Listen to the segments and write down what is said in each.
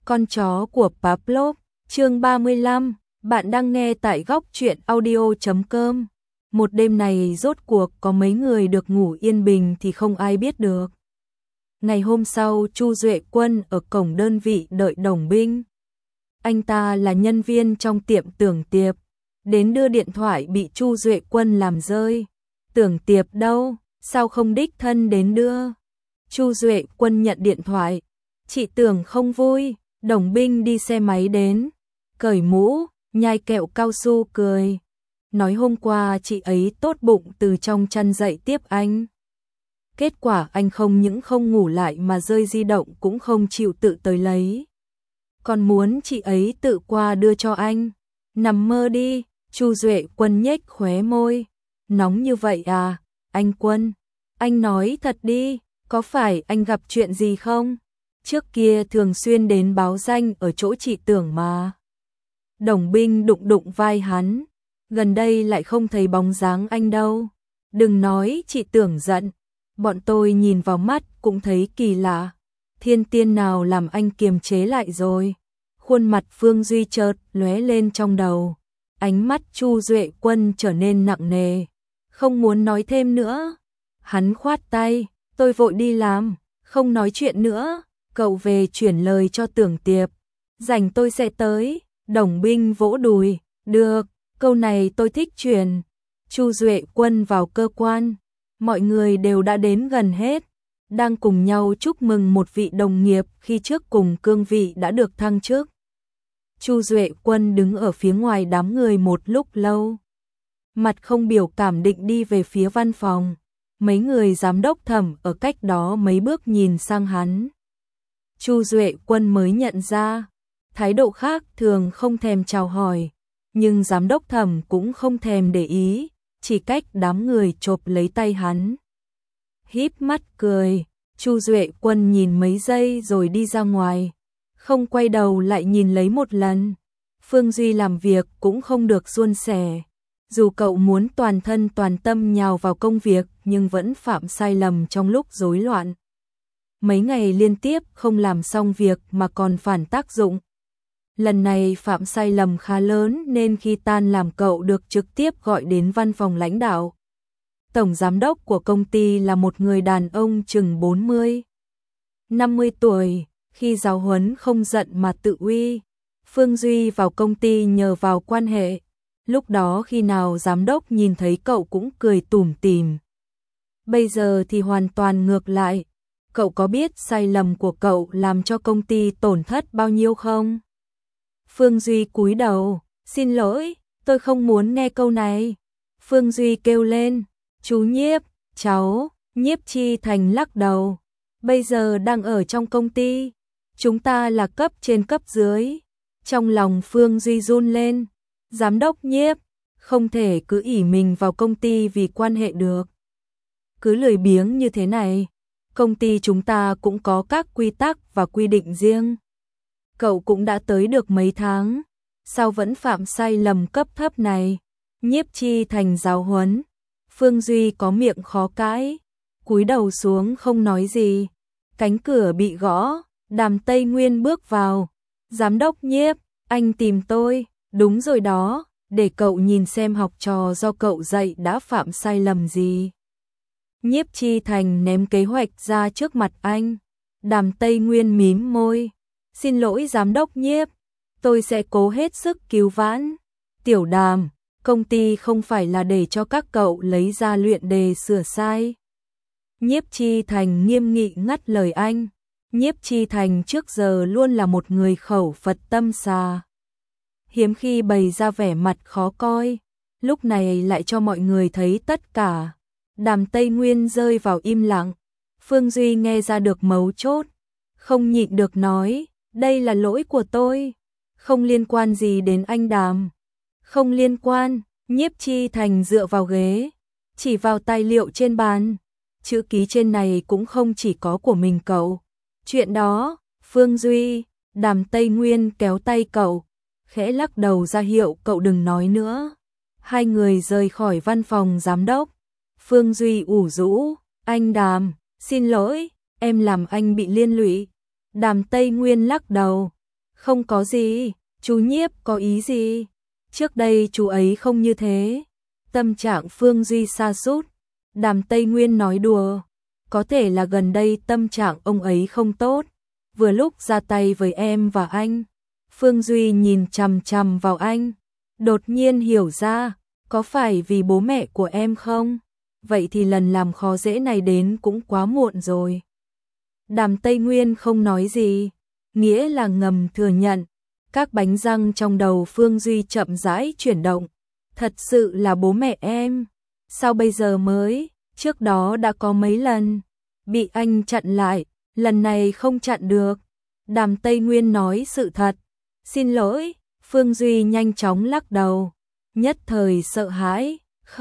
Con chó của Pavlov, chương 35, bạn đang nghe tại góc truyện audio.com. Một đêm này rốt cuộc có mấy người được ngủ yên bình thì không ai biết được. Ngày hôm sau, Chu Duệ Quân ở cổng đơn vị đợi Đồng Binh. Anh ta là nhân viên trong tiệm Tưởng Tiệp, đến đưa điện thoại bị Chu Duệ Quân làm rơi. Tưởng Tiệp đâu, sao không đích thân đến đưa? Chu Duệ Quân nhận điện thoại. Chị Tưởng không vui. Đồng Binh đi xe máy đến, cởi mũ, nhai kẹo cao su cười. Nói hôm qua chị ấy tốt bụng từ trong chăn dậy tiếp anh. Kết quả anh không những không ngủ lại mà rơi di động cũng không chịu tự tới lấy. Còn muốn chị ấy tự qua đưa cho anh. Nằm mơ đi, Chu Duệ Quân nhếch khóe môi. Nóng như vậy à, anh Quân? Anh nói thật đi, có phải anh gặp chuyện gì không? Trước kia thường xuyên đến báo danh ở chỗ chị Tưởng mà. Đồng Binh đụng đụng vai hắn. Gần đây lại không thấy bóng dáng anh đâu. Đừng nói chị Tưởng giận. Bọn tôi nhìn vào mắt cũng thấy kỳ lạ. Thiên tiên nào làm anh kiềm chế lại rồi. Khuôn mặt Phương Duy chợt lóe lên trong đầu. Ánh mắt Chu Duệ Quân trở nên nặng nề. Không muốn nói thêm nữa. Hắn khoát tay. Tôi vội đi làm. Không nói chuyện nữa. Cậu về chuyển lời cho Tưởng Tiệp. Rảnh tôi sẽ tới. Đồng Binh vỗ đùi. Được, câu này tôi thích truyền. Chu Duệ Quân vào cơ quan. Mọi người đều đã đến gần hết. Đang cùng nhau chúc mừng một vị đồng nghiệp khi trước cùng cương vị đã được thăng chức. Chu Duệ Quân đứng ở phía ngoài đám người một lúc lâu. Mặt không biểu cảm định đi về phía văn phòng. Mấy người giám đốc Thẩm ở cách đó mấy bước nhìn sang hắn. Chu Duệ Quân mới nhận ra, thái độ khác thường không thèm chào hỏi, nhưng giám đốc Thẩm cũng không thèm để ý, chỉ cách đám người chộp lấy tay hắn. Híp mắt cười, Chu Duệ Quân nhìn mấy giây rồi đi ra ngoài, không quay đầu lại nhìn lấy một lần. Phương Duy làm việc cũng không được suôn sẻ, dù cậu muốn toàn thân toàn tâm nhào vào công việc nhưng vẫn phạm sai lầm trong lúc rối loạn. Mấy ngày liên tiếp không làm xong việc mà còn phản tác dụng. Lần này phạm sai lầm khá lớn nên khi tan làm cậu được trực tiếp gọi đến văn phòng lãnh đạo. Tổng giám đốc của công ty là một người đàn ông chừng 40-50 tuổi, khi giáo huấn không giận mà tự uy. Phương Duy vào công ty nhờ vào quan hệ. Lúc đó khi nào giám đốc nhìn thấy cậu cũng cười tủm tỉm. Bây giờ thì hoàn toàn ngược lại. Cậu có biết sai lầm của cậu làm cho công ty tổn thất bao nhiêu không? Phương Duy cúi đầu, xin lỗi, tôi không muốn nghe câu này. Phương Duy kêu lên, chú Nhiếp, cháu, Nhiếp Chi Thành lắc đầu. Bây giờ đang ở trong công ty, chúng ta là cấp trên cấp dưới. Trong lòng Phương Duy run lên, giám đốc Nhiếp, không thể cứ ỷ mình vào công ty vì quan hệ được. Cứ lười biếng như thế này. Công ty chúng ta cũng có các quy tắc và quy định riêng. Cậu cũng đã tới được mấy tháng, sao vẫn phạm sai lầm cấp thấp này? Nhiếp Chi Thành giáo huấn. Phương Duy có miệng khó cãi, cúi đầu xuống không nói gì. Cánh cửa bị gõ, Đàm Tây Nguyên bước vào. Giám đốc Nhiếp, anh tìm tôi. Đúng rồi đó, để cậu nhìn xem học trò do cậu dạy đã phạm sai lầm gì. Nhiếp Chi Thành ném kế hoạch ra trước mặt anh. Đàm Tây Nguyên mím môi. Xin lỗi giám đốc Nhiếp, tôi sẽ cố hết sức cứu vãn. Tiểu Đàm, công ty không phải là để cho các cậu lấy ra luyện đề sửa sai. Nhiếp Chi Thành nghiêm nghị ngắt lời anh. Nhiếp Chi Thành trước giờ luôn là một người khẩu Phật tâm xà. Hiếm khi bày ra vẻ mặt khó coi, lúc này lại cho mọi người thấy tất cả. Đàm Tây Nguyên rơi vào im lặng. Phương Duy nghe ra được mấu chốt, không nhịn được nói, đây là lỗi của tôi, không liên quan gì đến anh Đàm. Không liên quan. Nhiếp Chi Thành dựa vào ghế, chỉ vào tài liệu trên bàn. Chữ ký trên này cũng không chỉ có của mình cậu. Chuyện đó, Phương Duy, Đàm Tây Nguyên kéo tay cậu, khẽ lắc đầu ra hiệu cậu đừng nói nữa. Hai người rời khỏi văn phòng giám đốc. Phương Duy ủ rũ, anh Đàm, xin lỗi, em làm anh bị liên lụy. Đàm Tây Nguyên lắc đầu, Không có gì, chú Nhiếp có ý gì? Trước đây chú ấy không như thế. Tâm trạng Phương Duy sa sút. Đàm Tây Nguyên nói đùa. Có thể là gần đây tâm trạng ông ấy không tốt. Vừa lúc ra tay với em và anh. Phương Duy nhìn chằm chằm vào anh. Đột nhiên hiểu ra, có phải vì bố mẹ của em không? Vậy thì lần làm khó dễ này đến cũng quá muộn rồi. Đàm Tây Nguyên không nói gì, nghĩa là ngầm thừa nhận. Các bánh răng trong đầu Phương Duy chậm rãi chuyển động. Thật sự là bố mẹ em. Sao bây giờ mới? Trước đó đã có mấy lần. Bị anh chặn lại, lần này không chặn được. Đàm Tây Nguyên nói sự thật. Xin lỗi, Phương Duy nhanh chóng lắc đầu. Nhất thời sợ hãi.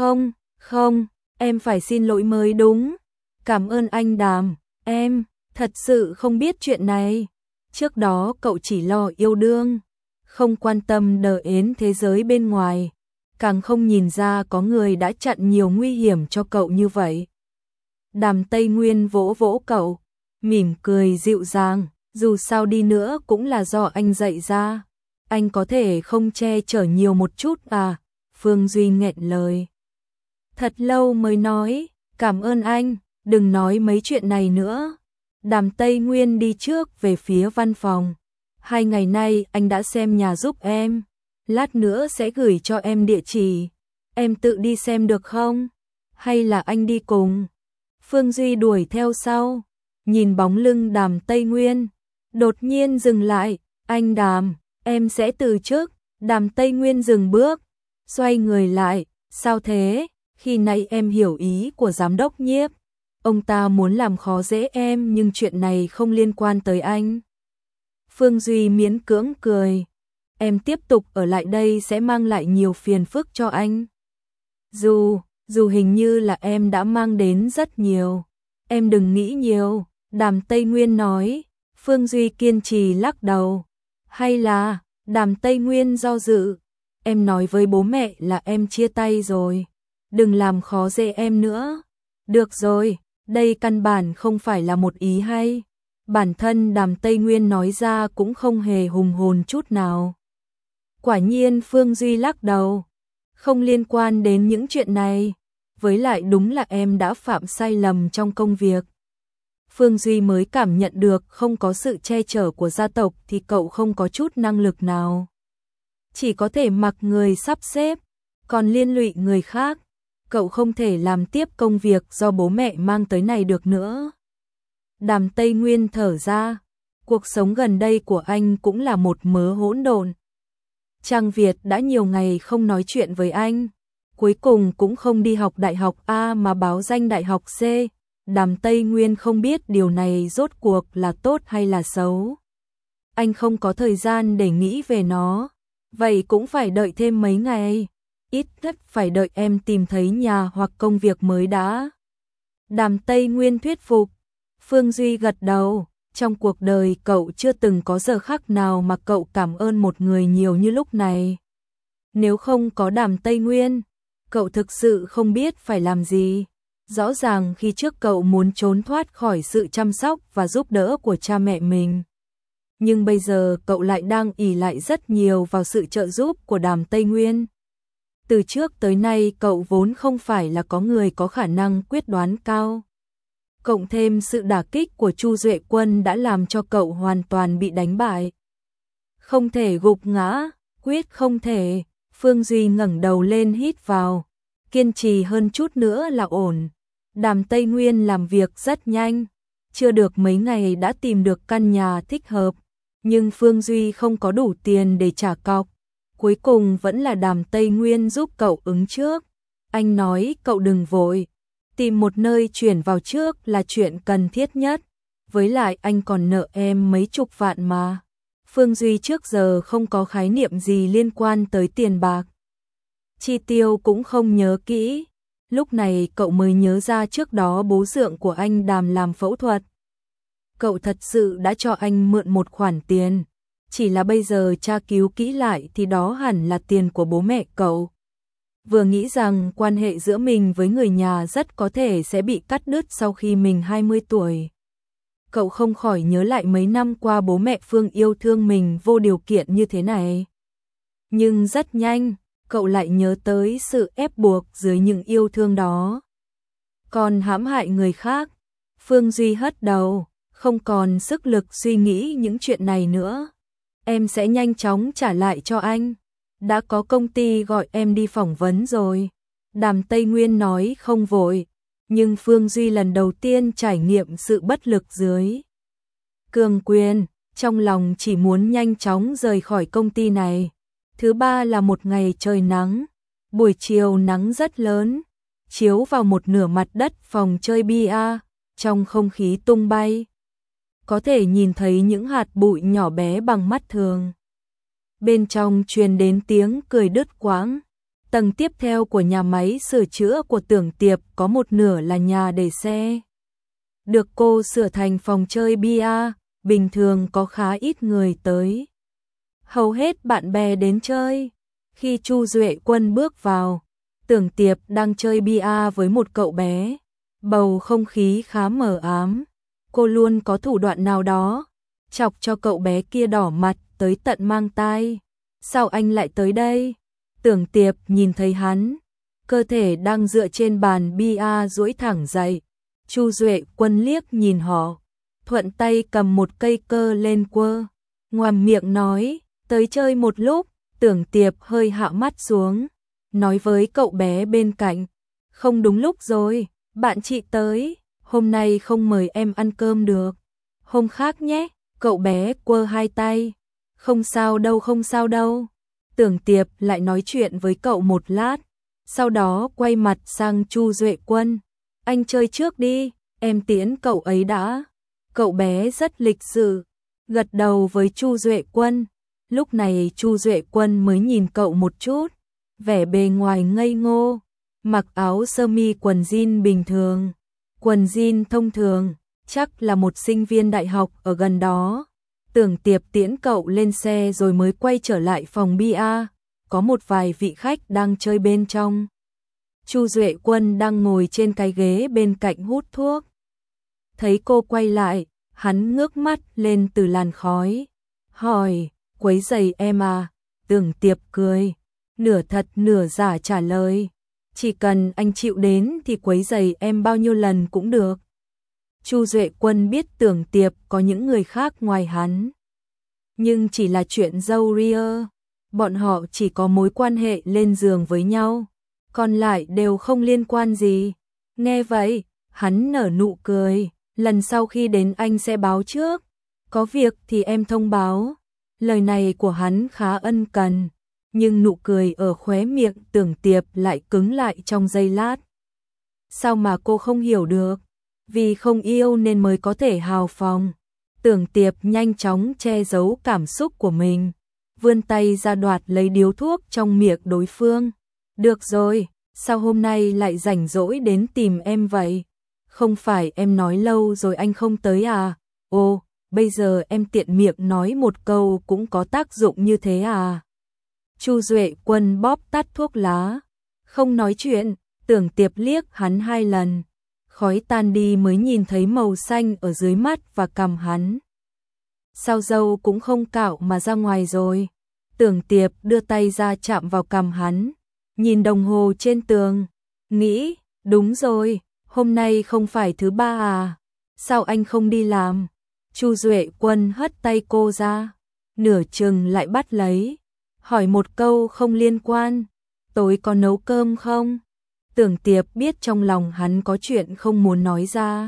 Không, em phải xin lỗi mới đúng. Cảm ơn anh Đàm, em thật sự không biết chuyện này. Trước đó cậu chỉ lo yêu đương, không quan tâm đến thế giới bên ngoài, càng không nhìn ra có người đã chặn nhiều nguy hiểm cho cậu như vậy. Đàm Tây Nguyên vỗ vỗ cậu, mỉm cười dịu dàng, dù sao đi nữa cũng là do anh dạy ra. Anh có thể không che chở nhiều một chút à? Phương Duy nghẹn lời. Thật lâu mới nói, cảm ơn anh, đừng nói mấy chuyện này nữa. Đàm Tây Nguyên đi trước về phía văn phòng. 2 ngày nay anh đã xem nhà giúp em. Lát nữa sẽ gửi cho em địa chỉ. Em tự đi xem được không? Hay là anh đi cùng? Phương Duy đuổi theo sau. Nhìn bóng lưng Đàm Tây Nguyên. Đột nhiên dừng lại. Anh Đàm, em sẽ từ chức. Đàm Tây Nguyên dừng bước. Xoay người lại. Sao thế? Khi nãy em hiểu ý của giám đốc Nhiếp. Ông ta muốn làm khó dễ em nhưng chuyện này không liên quan tới anh. Phương Duy miễn cưỡng cười. Em tiếp tục ở lại đây sẽ mang lại nhiều phiền phức cho anh. Dù hình như là em đã mang đến rất nhiều. Em đừng nghĩ nhiều, Đàm Tây Nguyên nói. Phương Duy kiên trì lắc đầu. Hay là, Đàm Tây Nguyên do dự. Em nói với bố mẹ là em chia tay rồi. Đừng làm khó dễ em nữa. Được rồi, đây căn bản không phải là một ý hay. Bản thân Đàm Tây Nguyên nói ra cũng không hề hùng hồn chút nào. Quả nhiên Phương Duy lắc đầu. Không liên quan đến những chuyện này. Với lại đúng là em đã phạm sai lầm trong công việc. Phương Duy mới cảm nhận được không có sự che chở của gia tộc thì cậu không có chút năng lực nào. Chỉ có thể mặc người sắp xếp, còn liên lụy người khác. Cậu không thể làm tiếp công việc do bố mẹ mang tới này được nữa. Đàm Tây Nguyên thở ra. Cuộc sống gần đây của anh cũng là một mớ hỗn độn. Trang Việt đã nhiều ngày không nói chuyện với anh. Cuối cùng cũng không đi học đại học A mà báo danh đại học C. Đàm Tây Nguyên không biết điều này rốt cuộc là tốt hay là xấu. Anh không có thời gian để nghĩ về nó. Vậy cũng phải đợi thêm mấy ngày. Ít nhất phải đợi em tìm thấy nhà hoặc công việc mới đã. Đàm Tây Nguyên thuyết phục. Phương Duy gật đầu. Trong cuộc đời cậu chưa từng có giờ khắc nào mà cậu cảm ơn một người nhiều như lúc này. Nếu không có Đàm Tây Nguyên, cậu thực sự không biết phải làm gì. Rõ ràng khi trước cậu muốn trốn thoát khỏi sự chăm sóc và giúp đỡ của cha mẹ mình. Nhưng bây giờ cậu lại đang ỷ lại rất nhiều vào sự trợ giúp của Đàm Tây Nguyên. Từ trước tới nay cậu vốn không phải là có người có khả năng quyết đoán cao. Cộng thêm sự đả kích của Chu Duệ Quân đã làm cho cậu hoàn toàn bị đánh bại. Không thể gục ngã, quyết không thể. Phương Duy ngẩng đầu lên hít vào. Kiên trì hơn chút nữa là ổn. Đàm Tây Nguyên làm việc rất nhanh. Chưa được mấy ngày đã tìm được căn nhà thích hợp. Nhưng Phương Duy không có đủ tiền để trả cọc. Cuối cùng vẫn là Đàm Tây Nguyên giúp cậu ứng trước. Anh nói cậu đừng vội. Tìm một nơi chuyển vào trước là chuyện cần thiết nhất. Với lại anh còn nợ em mấy chục vạn mà. Phương Duy trước giờ không có khái niệm gì liên quan tới tiền bạc. Chi tiêu cũng không nhớ kỹ. Lúc này cậu mới nhớ ra trước đó bố dượng của anh Đàm làm phẫu thuật. Cậu thật sự đã cho anh mượn một khoản tiền. Chỉ là bây giờ tra cứu kỹ lại thì đó hẳn là tiền của bố mẹ cậu. Vừa nghĩ rằng quan hệ giữa mình với người nhà rất có thể sẽ bị cắt đứt sau khi mình 20 tuổi. cậu không khỏi nhớ lại mấy năm qua bố mẹ Phương yêu thương mình vô điều kiện như thế này. Nhưng rất nhanh, cậu lại nhớ tới sự ép buộc dưới những yêu thương đó. Còn hãm hại người khác, Phương Duy hất đầu, không còn sức lực suy nghĩ những chuyện này nữa. Em sẽ nhanh chóng trả lại cho anh. Đã có công ty gọi em đi phỏng vấn rồi. Đàm Tây Nguyên nói không vội, nhưng Phương Duy lần đầu tiên trải nghiệm sự bất lực dưới cường quyền, trong lòng chỉ muốn nhanh chóng rời khỏi công ty này. Thứ ba là một ngày trời nắng, buổi chiều nắng rất lớn, chiếu vào một nửa mặt đất phòng chơi bia, trong không khí tung bay. Có thể nhìn thấy những hạt bụi nhỏ bé bằng mắt thường. Bên trong truyền đến tiếng cười đứt quãng. Tầng tiếp theo của nhà máy sửa chữa của Tưởng Tiệp có một nửa là nhà để xe. Được cô sửa thành phòng chơi bia, bình thường có khá ít người tới. Hầu hết bạn bè đến chơi. Khi Chu Duệ Quân bước vào, Tưởng Tiệp đang chơi bia với một cậu bé. Bầu không khí khá mờ ám. Cô luôn có thủ đoạn nào đó, chọc cho cậu bé kia đỏ mặt tới tận mang tai. Sao anh lại tới đây? Tưởng Tiệp nhìn thấy hắn, cơ thể đang dựa trên bàn bia duỗi thẳng dậy. Chu Duệ Quân liếc nhìn họ, thuận tay cầm một cây cơ lên quơ, ngoàm miệng nói, tới chơi một lúc. Tưởng Tiệp hơi hạ mắt xuống, nói với cậu bé bên cạnh, không đúng lúc rồi, bạn chị tới, hôm nay không mời em ăn cơm được, hôm khác nhé. Cậu bé quơ hai tay, không sao đâu, không sao đâu. Tưởng Tiệp lại nói chuyện với cậu một lát, sau đó quay mặt sang Chu Duệ Quân, anh chơi trước đi, em tiễn cậu ấy đã. Cậu bé rất lịch sự, gật đầu với Chu Duệ Quân. Lúc này Chu Duệ Quân mới nhìn cậu một chút, vẻ bề ngoài ngây ngô, mặc áo sơ mi quần jean bình thường, quần jean thông thường, chắc là một sinh viên đại học ở gần đó. Tưởng Tiệp tiễn cậu lên xe rồi mới quay trở lại phòng bia, có một vài vị khách đang chơi bên trong. Chu Duệ Quân đang ngồi trên cái ghế bên cạnh hút thuốc. Thấy cô quay lại, hắn ngước mắt lên từ làn khói, hỏi, quấy rầy em à? Tưởng Tiệp cười, nửa thật nửa giả trả lời, chỉ cần anh chịu đến thì quấy rầy em bao nhiêu lần cũng được. Chu Duệ Quân biết Tưởng Tiệp có những người khác ngoài hắn, nhưng chỉ là chuyện dâu ria, bọn họ chỉ có mối quan hệ lên giường với nhau, còn lại đều không liên quan gì. Nghe vậy, hắn nở nụ cười, lần sau khi đến anh sẽ báo trước, có việc thì em thông báo. Lời này của hắn khá ân cần, nhưng nụ cười ở khóe miệng Tưởng Tiệp lại cứng lại trong giây lát. Sao mà cô không hiểu được? Vì không yêu nên mới có thể hào phóng. Tưởng Tiệp nhanh chóng che giấu cảm xúc của mình, vươn tay ra đoạt lấy điếu thuốc trong miệng đối phương. Được rồi, sao hôm nay lại rảnh rỗi đến tìm em vậy? Không phải em nói lâu rồi anh không tới à? Ồ, bây giờ em tiện miệng nói một câu cũng có tác dụng như thế à? Chu Duệ Quân bóp tắt thuốc lá, không nói chuyện. Tưởng Tiệp liếc hắn hai lần, khói tan đi mới nhìn thấy màu xanh ở dưới mắt và cằm hắn. Sao râu cũng không cạo mà ra ngoài rồi? Tưởng Tiệp đưa tay ra chạm vào cằm hắn, nhìn đồng hồ trên tường, nghĩ, đúng rồi, hôm nay không phải thứ ba à? Sao anh không đi làm? Chu Duệ Quân hất tay cô ra, nửa chừng lại bắt lấy, hỏi một câu không liên quan, tối có nấu cơm không? Tưởng Tiệp biết trong lòng hắn có chuyện không muốn nói ra,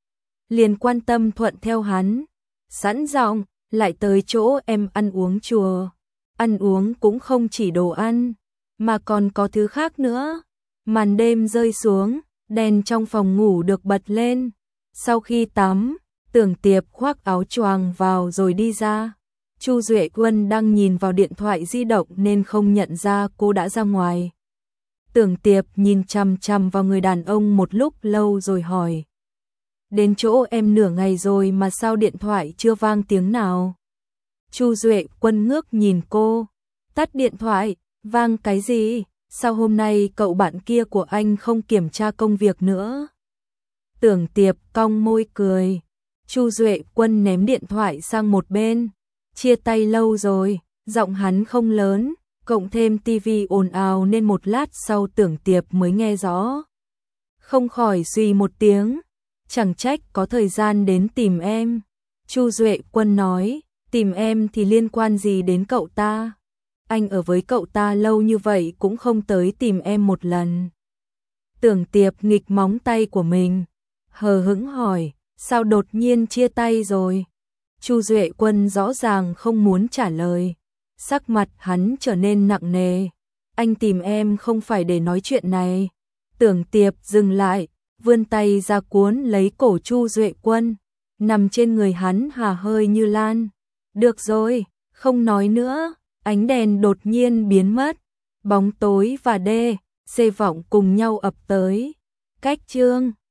liền quan tâm thuận theo hắn, sẵn giọng, lại tới chỗ em ăn uống chùa. Ăn uống cũng không chỉ đồ ăn, mà còn có thứ khác nữa. Màn đêm rơi xuống, đèn trong phòng ngủ được bật lên. Sau khi tắm, Tưởng Tiệp khoác áo choàng vào rồi đi ra. Chu Duệ Quân đang nhìn vào điện thoại di động nên không nhận ra cô đã ra ngoài. Tưởng Tiệp nhìn chằm chằm vào người đàn ông một lúc lâu rồi hỏi, đến chỗ em nửa ngày rồi mà sao điện thoại chưa vang tiếng nào? Chu Duệ Quân ngước nhìn cô, tắt điện thoại, vang cái gì? Sao hôm nay cậu bạn kia của anh không kiểm tra công việc nữa? Tưởng Tiệp cong môi cười, Chu Duệ Quân ném điện thoại sang một bên. Chia tay lâu rồi, giọng hắn không lớn, cộng thêm tivi ồn ào nên một lát sau Tưởng Tiệp mới nghe rõ. Không khỏi suy một tiếng, chẳng trách có thời gian đến tìm em. Chu Duệ Quân nói, tìm em thì liên quan gì đến cậu ta? Anh ở với cậu ta lâu như vậy cũng không tới tìm em một lần. Tưởng Tiệp nghịch móng tay của mình, hờ hững hỏi, sao đột nhiên chia tay rồi? Chu Duệ Quân rõ ràng không muốn trả lời, sắc mặt hắn trở nên nặng nề. Anh tìm em không phải để nói chuyện này. Tưởng Tiệp dừng lại, vươn tay ra cuốn lấy cổ Chu Duệ Quân, nằm trên người hắn hà hơi như lan. Được rồi, không nói nữa. Ánh đèn đột nhiên biến mất, bóng tối và đê, xê vọng cùng nhau ập tới. Cách chương